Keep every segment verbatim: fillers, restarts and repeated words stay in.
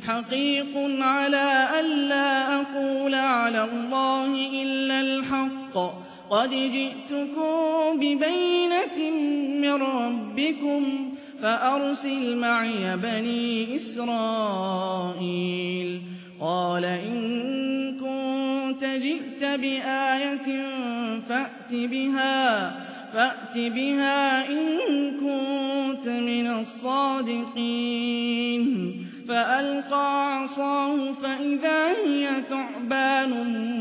حقيق على ألا أقول على الله إلا الحق قد جئتكم ببينة من ربكم فأرسل معي بني إسرائيل قال إن كنت جئت بآية فأت بها فأت بها إن كنت من الصادقين فألقى عصاه فإذا هي ثعبان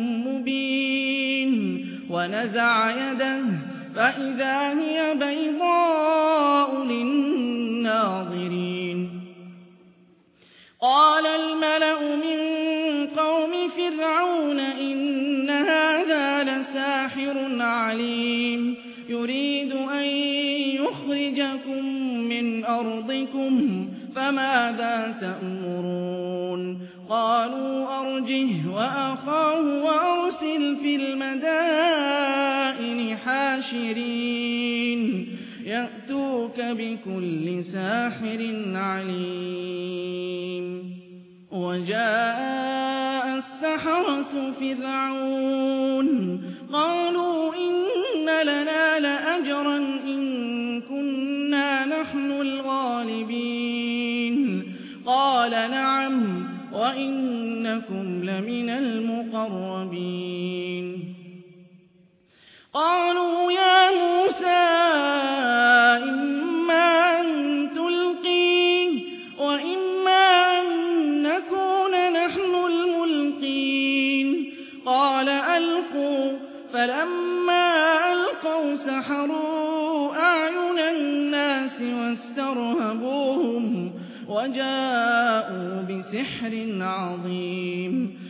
مبين ونزع يده فإذا هي بيضاء للناظرين قال الملأ من قوم فرعون إن هذا لساحر عليم يريد أن يخرجكم من أرضكم فماذا تأمرون قالوا أرجه وأخاه وأرسل في المدائن حاشرين يأتوك بكل ساحر عليم وجاء السحرة فرعون قالوا إن لنا لأجرا إن كنا نحن الغالبين قال نعم وإنكم لمن المقربين قالوا يا موسى إما أن تلقي وإما أن نكون نحن الملقين قال ألقوا فلما ألقوا سحروا أعين الناس واسترهبوهم وجاءوا بسحر عظيم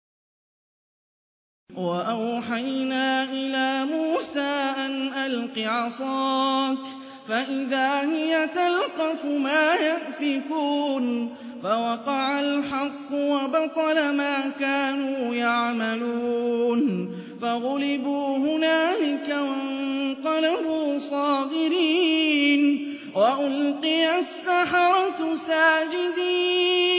وأوحينا إلى موسى أن ألق عصاك فإذا هي تلقف ما يأفكون فوقع الحق وبطل ما كانوا يعملون فغلبوا هنالك وانقلبوا صاغرين وألقي السحرة ساجدين